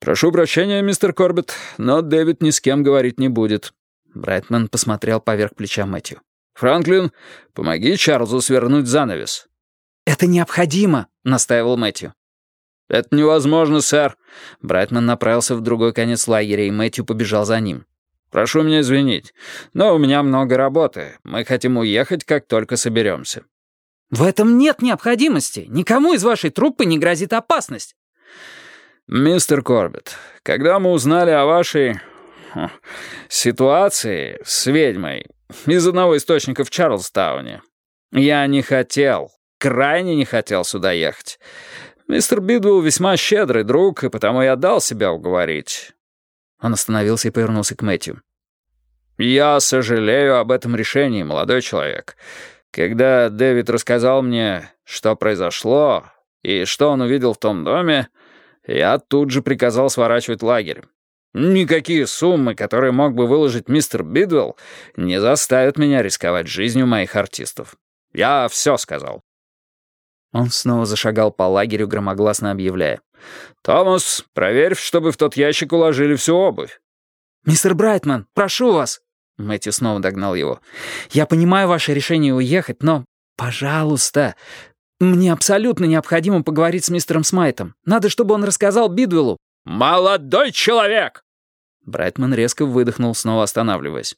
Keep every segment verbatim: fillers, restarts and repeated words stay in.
«Прошу прощения, мистер Корбетт, но Дэвид ни с кем говорить не будет». Брайтман посмотрел поверх плеча Мэтью. «Франклин, помоги Чарльзу свернуть занавес». «Это необходимо», — настаивал Мэтью. «Это невозможно, сэр». Брайтман направился в другой конец лагеря, и Мэтью побежал за ним. «Прошу меня извинить, но у меня много работы. Мы хотим уехать, как только соберемся». «В этом нет необходимости. Никому из вашей труппы не грозит опасность». «Мистер Корбетт, когда мы узнали о вашей хм, ситуации с ведьмой из одного источника в Чарльстауне, я не хотел, крайне не хотел сюда ехать. Мистер Бидуэлл весьма щедрый друг, и потому я дал себя уговорить». Он остановился и повернулся к Мэтью. «Я сожалею об этом решении, молодой человек. Когда Дэвид рассказал мне, что произошло и что он увидел в том доме, я тут же приказал сворачивать лагерь. Никакие суммы, которые мог бы выложить мистер Бидуэлл, не заставят меня рисковать жизнью моих артистов. Я все сказал». Он снова зашагал по лагерю, громогласно объявляя. «Томас, проверь, чтобы в тот ящик уложили всю обувь». «Мистер Брайтман, прошу вас!» Мэтью снова догнал его. «Я понимаю ваше решение уехать, но, пожалуйста, мне абсолютно необходимо поговорить с мистером Смайтом. Надо, чтобы он рассказал Бидуэллу». «Молодой человек!» Брайтман резко выдохнул, снова останавливаясь.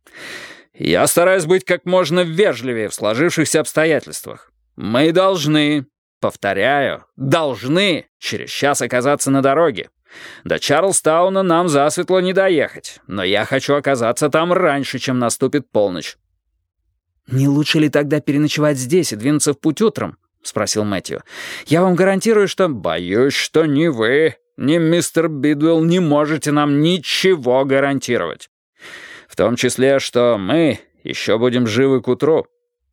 «Я стараюсь быть как можно вежливее в сложившихся обстоятельствах. Мы должны, повторяю, должны через час оказаться на дороге. До Чарльстауна нам засветло не доехать, но я хочу оказаться там раньше, чем наступит полночь». «Не лучше ли тогда переночевать здесь и двинуться в путь утром?» — спросил Мэтью. «Я вам гарантирую, что...» «Боюсь, что ни вы, ни мистер Бидуэлл не можете нам ничего гарантировать. В том числе, что мы еще будем живы к утру.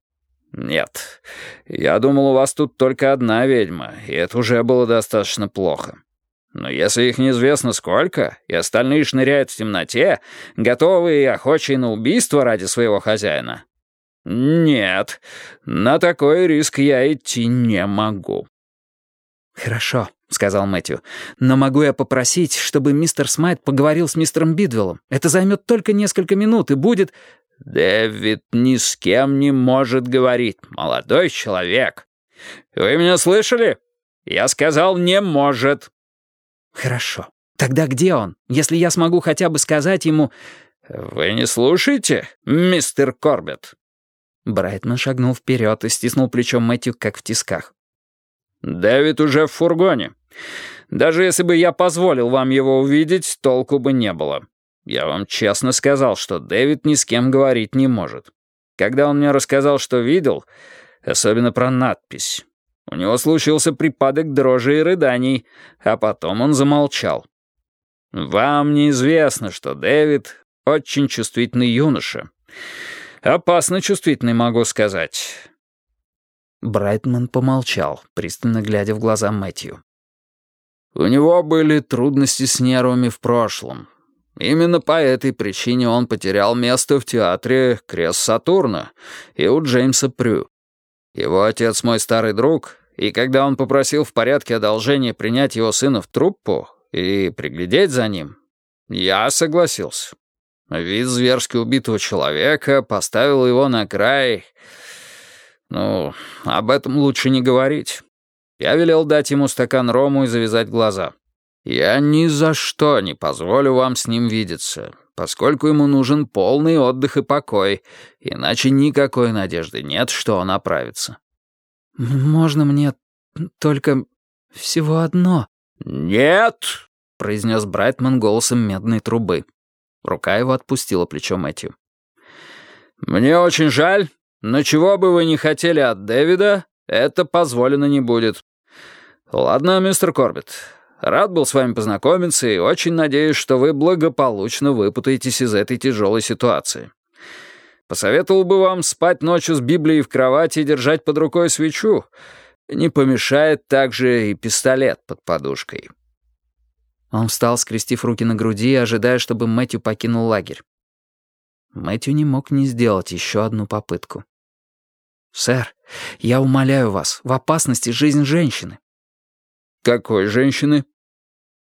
Нет, я думал, у вас тут только одна ведьма, и это уже было достаточно плохо. Но если их неизвестно сколько, и остальные шныряют в темноте, готовые и охочие на убийство ради своего хозяина... Нет, на такой риск я идти не могу». «Хорошо», — сказал Мэтью. «Но могу я попросить, чтобы мистер Смайт поговорил с мистером Бидуэллом? Это займет только несколько минут и будет...» «Дэвид ни с кем не может говорить, молодой человек. Вы меня слышали? Я сказал, не может». «Хорошо. Тогда где он? Если я смогу хотя бы сказать ему...» «Вы не слушаете, мистер Корбетт?» Брайтман шагнул вперед и стиснул плечом Мэтью, как в тисках. «Дэвид уже в фургоне. Даже если бы я позволил вам его увидеть, толку бы не было. Я вам честно сказал, что Дэвид ни с кем говорить не может. Когда он мне рассказал, что видел, особенно про надпись, у него случился припадок дрожи и рыданий, а потом он замолчал. Вам неизвестно, что Дэвид очень чувствительный юноша. Опасно чувствительный, могу сказать». Брайтман помолчал, пристально глядя в глаза Мэтью. «У него были трудности с нервами в прошлом. Именно по этой причине он потерял место в театре «Крест Сатурна» и у Джеймса Прю. Его отец мой старый друг, и когда он попросил в порядке одолжения принять его сына в труппу и приглядеть за ним, я согласился. Вид зверски убитого человека поставил его на край... Ну, об этом лучше не говорить. Я велел дать ему стакан рому и завязать глаза. Я ни за что не позволю вам с ним видеться, поскольку ему нужен полный отдых и покой, иначе никакой надежды нет, что он оправится». «Можно мне только всего одно?» «Нет!» — произнес Брайтман голосом медной трубы. Рука его отпустила плечо Мэтью. «Мне очень жаль, но чего бы вы ни хотели от Дэвида, это позволено не будет. Ладно, мистер Корбетт, рад был с вами познакомиться и очень надеюсь, что вы благополучно выпутаетесь из этой тяжелой ситуации. Посоветовал бы вам спать ночью с Библией в кровати и держать под рукой свечу. Не помешает также и пистолет под подушкой». Он встал, скрестив руки на груди, ожидая, чтобы Мэтью покинул лагерь. Мэтью не мог не сделать еще одну попытку. «Сэр, я умоляю вас, в опасности жизнь женщины». «Какой женщины?»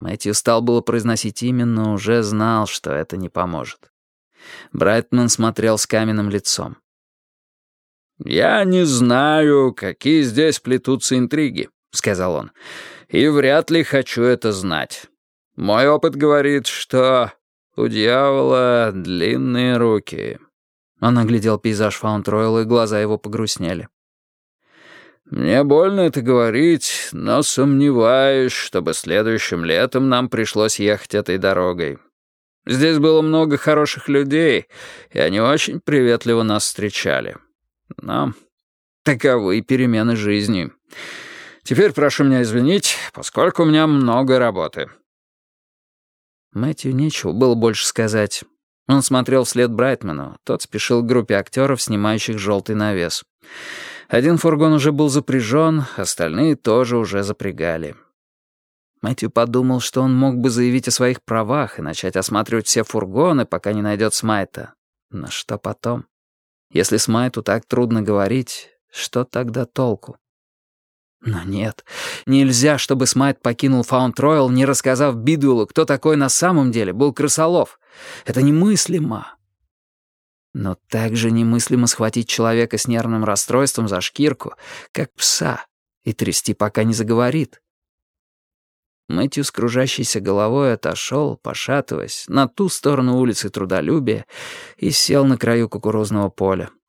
Мэтью стал было произносить имя, но уже знал, что это не поможет. Брайтман смотрел с каменным лицом. «Я не знаю, какие здесь плетутся интриги», — сказал он, — «и вряд ли хочу это знать. Мой опыт говорит, что у дьявола длинные руки». Он оглядел пейзаж Фаунд-Ройла, и глаза его погрустнели. «Мне больно это говорить, но сомневаюсь, чтобы следующим летом нам пришлось ехать этой дорогой. Здесь было много хороших людей, и они очень приветливо нас встречали. Но таковы перемены жизни. Теперь прошу меня извинить, поскольку у меня много работы». Мэтью нечего было больше сказать. Он смотрел вслед Брайтману. Тот спешил к группе актеров, снимающих желтый навес. Один фургон уже был запряжен, остальные тоже уже запрягали. Мэтью подумал, что он мог бы заявить о своих правах и начать осматривать все фургоны, пока не найдет Смайта. Но что потом? Если Смайту так трудно говорить, что тогда толку? Но нет, нельзя, чтобы Смайт покинул Фаунд-Ройл, не рассказав Бидуэллу, кто такой на самом деле был крысолов. Это немыслимо. Но также немыслимо схватить человека с нервным расстройством за шкирку, как пса, и трясти, пока не заговорит. Мэтью с кружащейся головой отошел, пошатываясь, на ту сторону улицы Трудолюбия и сел на краю кукурузного поля.